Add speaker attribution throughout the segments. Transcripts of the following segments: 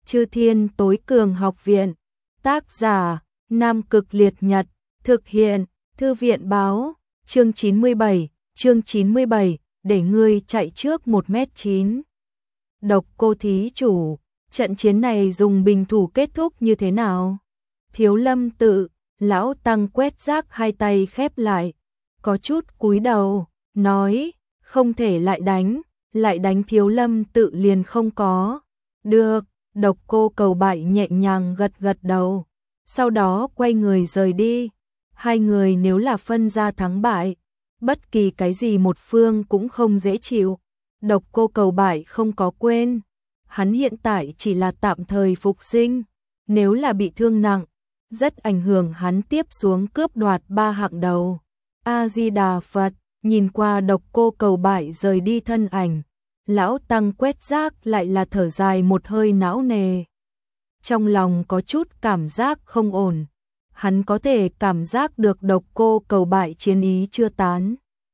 Speaker 1: Chư Thiên Tối Cường Học Viện. Tác giả: Nam Cực Liệt Nhật. Thực hiện: Thư viện báo. Chương 97, để ngươi chạy trước 1m9. Độc Cô thí chủ, trận chiến này dùng bình thủ kết thúc như thế nào? Thiếu Lâm Tự, lão tăng quét rác hai tay khép lại, có chút cúi đầu, nói, không thể lại đánh Thiếu Lâm Tự liền không có. Được, Độc Cô Cầu Bại nhẹ nhàng gật gật đầu, sau đó quay người rời đi. Hai người nếu là phân ra thắng bại, bất kỳ cái gì một phương cũng không dễ chịu. Độc Cô Cầu Bại không có quên, hắn hiện tại chỉ là tạm thời phục sinh, nếu là bị thương nặng, rất ảnh hưởng hắn tiếp xuống cướp đoạt 3 hạng đầu. A Di Đà Phật. Nhìn qua Độc Cô Cầu Bại rời đi thân ảnh, lão tăng quét rác lại là thở dài một hơi não nề. Trong lòng có chút cảm giác không ổn, hắn có thể cảm giác được Độc Cô Cầu Bại chiến ý chưa tán.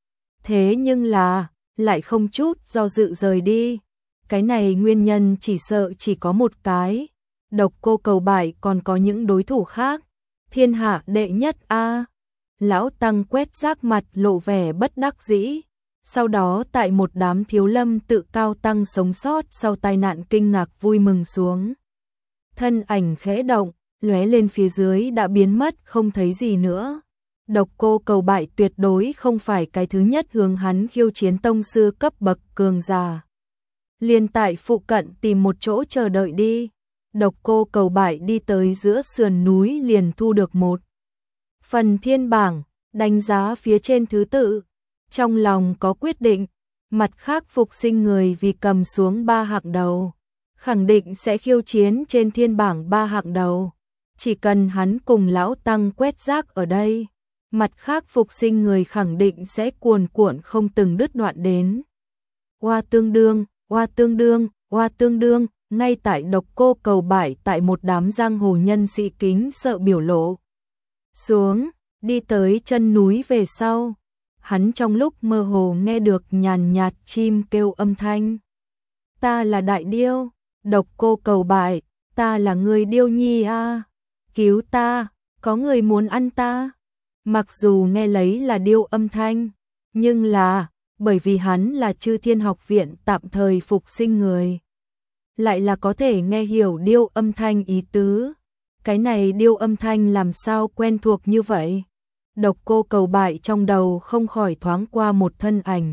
Speaker 1: Thế nhưng là, lại không chút do dự rời đi. Cái này nguyên nhân chỉ sợ chỉ có một cái. Độc Cô Cầu Bại còn có những đối thủ khác. Thiên hạ đệ nhất a. Lão tăng quét rác mặt lộ vẻ bất đắc dĩ. Sau đó tại một đám Thiếu Lâm Tự cao tăng sống sót sau tai nạn kinh ngạc vui mừng xuống. Thân ảnh khẽ động, lóe lên phía dưới đã biến mất không thấy gì nữa. Độc Cô Cầu Bại tuyệt đối không phải cái thứ nhất hướng hắn khiêu chiến tông sư cấp bậc cường giả. Liền tại phụ cận tìm một chỗ chờ đợi đi. Độc Cô Cầu Bại đi tới giữa sườn núi liền thu được một phần thiên bảng, đánh giá phía trên thứ tự. Trong lòng có quyết định, mặt khác phục sinh người vì cầm xuống 3 hạng đầu, khẳng định sẽ khiêu chiến trên thiên bảng 3 hạng đầu. Chỉ cần hắn cùng lão tăng quét rác ở đây, mặt khác phục sinh người khẳng định sẽ cuồn cuộn không từng đứt đoạn đến. Oa tương đương, oa tương đương, oa tương đương, ngay tại Độc Cô Cầu Bại tại một đám giang hồ nhân sĩ kính sợ biểu lộ xuống, đi tới chân núi về sau, hắn trong lúc mơ hồ nghe được nhàn nhạt chim kêu âm thanh. Ta là Đại Điêu, Độc Cô Cầu Bại, ta là người điêu nhi a, cứu ta, có người muốn ăn ta. Mặc dù nghe lấy là điêu âm thanh, nhưng là, bởi vì hắn là Chư Thiên Học Viện tạm thời phục sinh người, lại là có thể nghe hiểu điêu âm thanh ý tứ. Cái này điêu âm thanh làm sao quen thuộc như vậy? Độc Cô Cầu Bại trong đầu không khỏi thoáng qua một thân ảnh.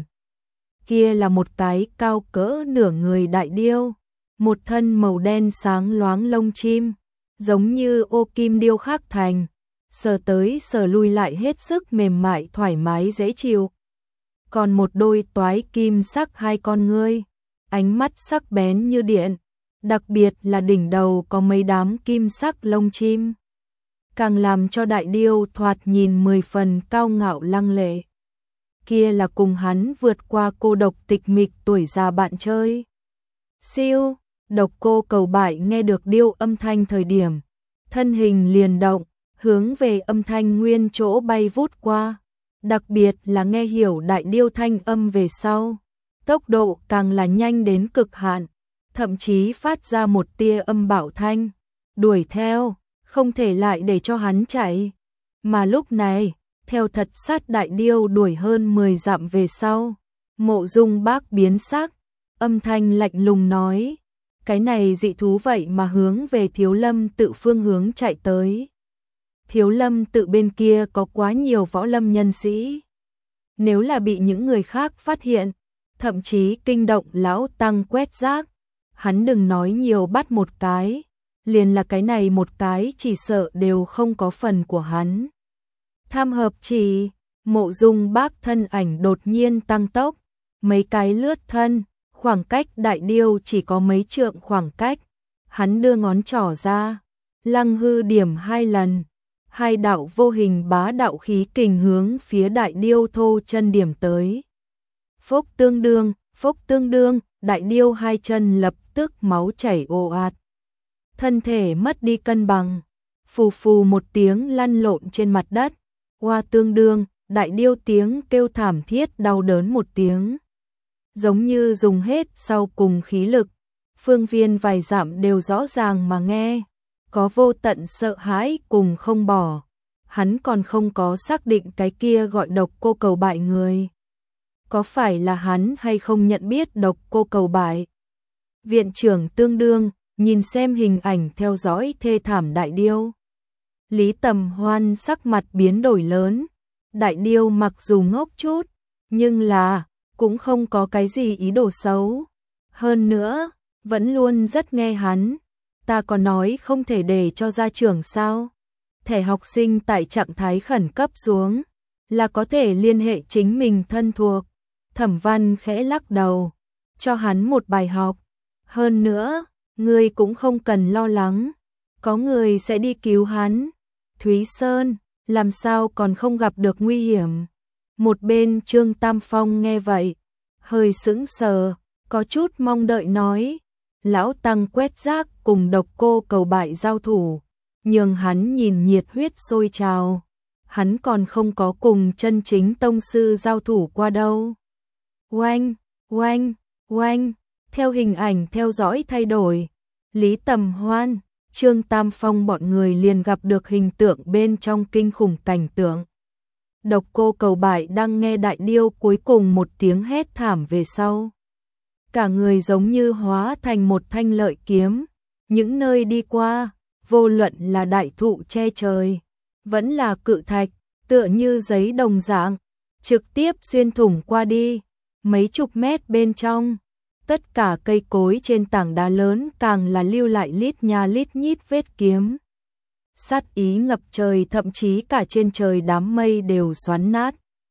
Speaker 1: Kia là một cái cao cỡ nửa người đại điêu, một thân màu đen sáng loáng lông chim, giống như ô kim điêu khắc thành, sờ tới sờ lui lại hết sức mềm mại thoải mái dễ chịu. Còn một đôi toái kim sắc hai con ngươi, ánh mắt sắc bén như điện, đặc biệt là đỉnh đầu có mấy đám kim sắc lông chim, càng làm cho đại điêu thoạt nhìn 10 phần cao ngạo lăng lệ. Kia là cùng hắn vượt qua cô độc tịch mịch tuổi già bạn chơi. Siêu, Độc Cô Cầu Bại nghe được điêu âm thanh thời điểm, thân hình liền động, hướng về âm thanh nguyên chỗ bay vút qua. Đặc biệt là nghe hiểu đại điêu thanh âm về sau, tốc độ càng là nhanh đến cực hạn, thậm chí phát ra một tia âm bạo thanh, đuổi theo, không thể lại để cho hắn chạy. Mà lúc này, theo thật sát đại điêu đuổi hơn 10 dặm về sau, Mộ Dung Bác biến sắc, âm thanh lạnh lùng nói, cái này dị thú vậy mà hướng về Thiếu Lâm Tự phương hướng chạy tới. Thiếu Lâm Tự bên kia có quá nhiều võ lâm nhân sĩ, nếu là bị những người khác phát hiện, thậm chí kinh động lão tăng quét rác, hắn đừng nói nhiều bắt một cái, liền là cái này một cái chỉ sợ đều không có phần của hắn. Tham hợp chỉ, Mộ Dung Bác thân ảnh đột nhiên tăng tốc, mấy cái lướt thân, khoảng cách đại điêu chỉ có mấy trượng khoảng cách, hắn đưa ngón trỏ ra, lăng hư điểm 2 lần, 2 đạo vô hình bá đạo khí kình hướng phía đại điêu thô chân điểm tới. Phốc tương đương, đại điêu hai chân lập tức máu chảy ồ ạt. Thân thể mất đi cân bằng, phù phù một tiếng lăn lộn trên mặt đất. Oa tương đương, đại điêu tiếng kêu thảm thiết đau đớn một tiếng, giống như dùng hết sau cùng khí lực, phương viên vài dặm đều rõ ràng mà nghe, có vô tận sợ hãi cùng không bỏ. Hắn còn không có xác định cái kia gọi độc cô cầu bại người có phải là hắn hay không nhận biết độc cô cầu bại. Viện trưởng tương đương, nhìn xem hình ảnh theo dõi thê thảm đại điêu. Lý Tầm Hoan sắc mặt biến đổi lớn, đại điêu mặc dù ngốc chút, nhưng là, cũng không có cái gì ý đồ xấu. Hơn nữa, vẫn luôn rất nghe hắn, ta có nói không thể để cho gia trưởng sao. Thẻ học sinh tại trạng thái khẩn cấp xuống, là có thể liên hệ chính mình thân thuộc. Thẩm Văn khẽ lắc đầu, cho hắn một bài học. Hơn nữa, ngươi cũng không cần lo lắng, có người sẽ đi cứu hắn. Thúy Sơn, làm sao còn không gặp được nguy hiểm. Một bên Trương Tam Phong nghe vậy, hơi sững sờ, có chút mong đợi nói. Lão Tăng quét rác cùng độc cô cầu bại giao thủ, nhường hắn nhìn nhiệt huyết sôi trào. Hắn còn không có cùng chân chính tông sư giao thủ qua đâu. Oanh, oanh, oanh, theo hình ảnh theo dõi thay đổi, Lý Tầm Hoan, Trương Tam Phong bọn người liền gặp được hình tượng bên trong kinh khủng cảnh tượng. Độc cô cầu bại đang nghe đại điêu cuối cùng một tiếng hét thảm về sau. Cả người giống như hóa thành một thanh lợi kiếm, những nơi đi qua, vô luận là đại thụ che trời, vẫn là cự thạch, tựa như giấy đồng dạng, trực tiếp xuyên thủng qua đi, mấy chục mét bên trong. Tất cả cây cối trên tảng đá lớn càng là lưu lại lít nha lít nhít vết kiếm. Sát ý ngập trời, thậm chí cả trên trời đám mây đều xoắn nát.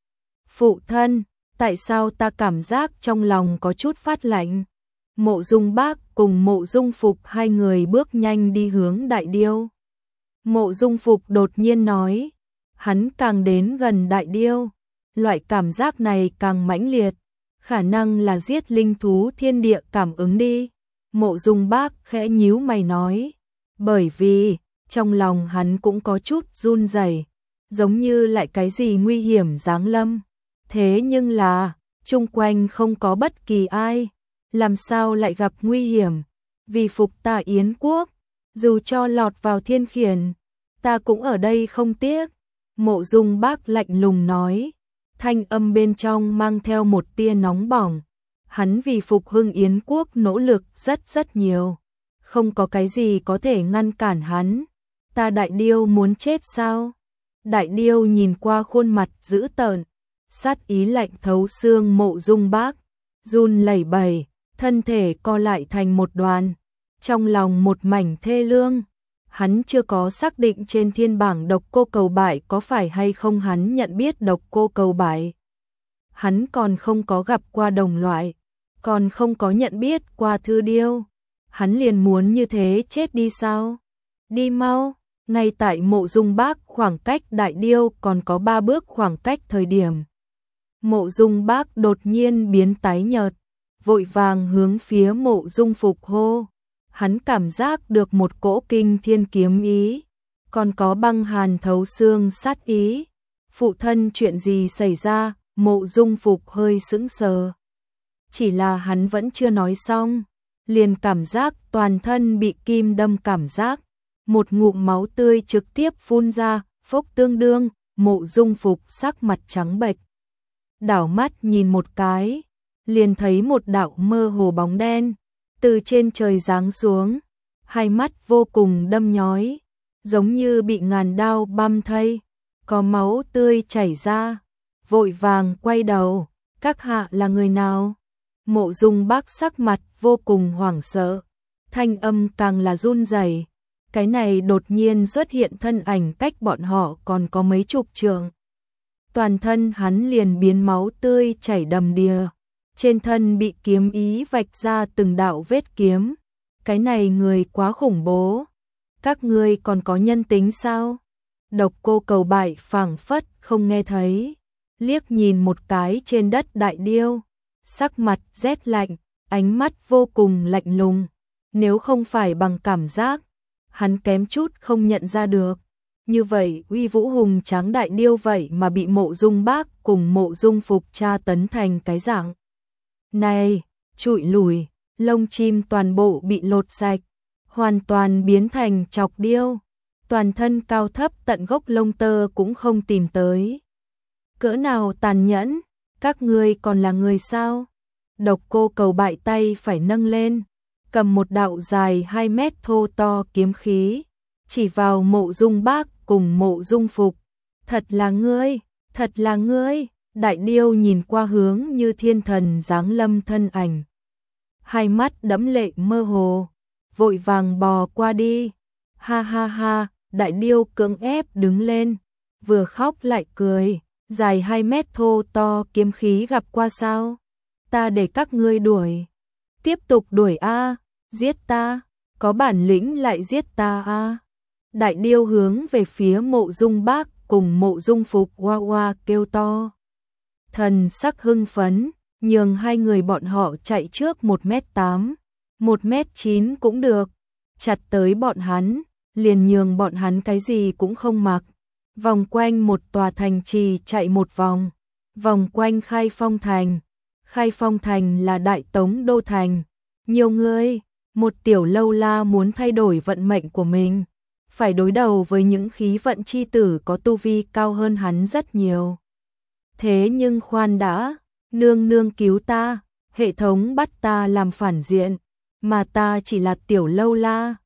Speaker 1: Phụ thân, tại sao ta cảm giác trong lòng có chút phát lạnh? Mộ Dung Bác cùng Mộ Dung Phục hai người bước nhanh đi hướng đại điêu. Mộ Dung Phục đột nhiên nói, hắn càng đến gần đại điêu, loại cảm giác này càng mãnh liệt. Khả năng là giết linh thú thiên địa cảm ứng đi. Mộ Dung Bác khẽ nhíu mày nói, bởi vì trong lòng hắn cũng có chút run rẩy, giống như lại cái gì nguy hiểm giáng lâm. Thế nhưng là, chung quanh không có bất kỳ ai, làm sao lại gặp nguy hiểm? Vì phục ta Yến quốc, dù cho lọt vào thiên khiển, ta cũng ở đây không tiếc. Mộ Dung Bác lạnh lùng nói, thanh âm bên trong mang theo một tia nóng bỏng. Hắn vì phục hưng Yến quốc nỗ lực rất nhiều, không có cái gì có thể ngăn cản hắn. Ta đại điêu muốn chết sao? Đại điêu nhìn qua khuôn mặt dữ tợn, sát ý lạnh thấu xương Mộ Dung Bác, run lẩy bẩy, thân thể co lại thành một đoàn, trong lòng một mảnh thê lương. Hắn chưa có xác định trên thiên bảng độc cô cầu bại có phải hay không hắn nhận biết độc cô cầu bại. Hắn còn không có gặp qua đồng loại, còn không có nhận biết qua Thư Điêu. Hắn liền muốn như thế chết đi sao? Đi mau, ngay tại Mộ Dung Bác khoảng cách đại điêu còn có 3 bước khoảng cách thời điểm. Mộ Dung Bác đột nhiên biến tái nhợt, vội vàng hướng phía Mộ Dung Phục hô. Hắn cảm giác được một cỗ kinh thiên kiếm ý, còn có băng hàn thấu xương sát ý. Phụ thân, chuyện gì xảy ra? Mộ Dung Phục hơi sững sờ. Chỉ là hắn vẫn chưa nói xong, liền cảm giác toàn thân bị kim đâm cảm giác. Một ngụm máu tươi trực tiếp phun ra, phốc tương đương, Mộ Dung Phục sắc mặt trắng bệch. Đảo mắt nhìn một cái, liền thấy một đạo mơ hồ bóng đen từ trên trời giáng xuống, hai mắt vô cùng đâm nhói, giống như bị ngàn đao băm thây, có máu tươi chảy ra, vội vàng quay đầu, các hạ là người nào? Mộ Dung Bác sắc mặt vô cùng hoảng sợ, thanh âm càng là run rẩy. Cái này đột nhiên xuất hiện thân ảnh cách bọn họ còn có mấy chục trượng. Toàn thân hắn liền biến máu tươi chảy đầm đìa, trên thân bị kiếm ý vạch ra từng đạo vết kiếm. Cái này người quá khủng bố. Các ngươi còn có nhân tính sao? Độc cô cầu bại phảng phất không nghe thấy, liếc nhìn một cái trên đất đại điêu, sắc mặt rét lạnh, ánh mắt vô cùng lạnh lùng. Nếu không phải bằng cảm giác, hắn kém chút không nhận ra được. Như vậy uy vũ hùng tráng đại điêu vậy mà bị Mộ Dung Bác cùng Mộ Dung Phục tra tấn thành cái dạng này, trụi lùi, lông chim toàn bộ bị lột sạch, hoàn toàn biến thành chọc điêu, toàn thân cao thấp tận gốc lông tơ cũng không tìm tới. Cỡ nào tàn nhẫn, các ngươi còn là người sao? Độc Cô Cầu bại tay phải nâng lên, cầm một đạo dài 2 mét thô to kiếm khí, chỉ vào Mộ Dung Bác cùng Mộ Dung Phục. Thật là ngươi, thật là ngươi. Đại điêu nhìn qua hướng như thiên thần giáng lâm thân ảnh, hai mắt đẫm lệ mơ hồ, vội vàng bò qua đi. Ha ha ha, đại điêu cưỡng ép đứng lên, vừa khóc lại cười, dài 2 mét thô to kiếm khí gặp qua sao? Ta để các ngươi đuổi, tiếp tục đuổi a, giết ta, có bản lĩnh lại giết ta a. Đại điêu hướng về phía Mộ Dung Bác cùng Mộ Dung Phục oa oa kêu to. Thần sắc hưng phấn, nhường hai người bọn họ chạy trước 1m8, 1m9 cũng được, chặt tới bọn hắn, liền nhường bọn hắn cái gì cũng không mặc. Vòng quanh một tòa thành trì chạy một vòng, vòng quanh Khai Phong Thành. Khai Phong Thành là Đại Tống đô thành, nhiều người, một tiểu lâu la muốn thay đổi vận mệnh của mình, phải đối đầu với những khí vận chi tử có tu vi cao hơn hắn rất nhiều. Thế nhưng khoan đã, nương nương cứu ta, hệ thống bắt ta làm phản diện, mà ta chỉ là tiểu lâu la,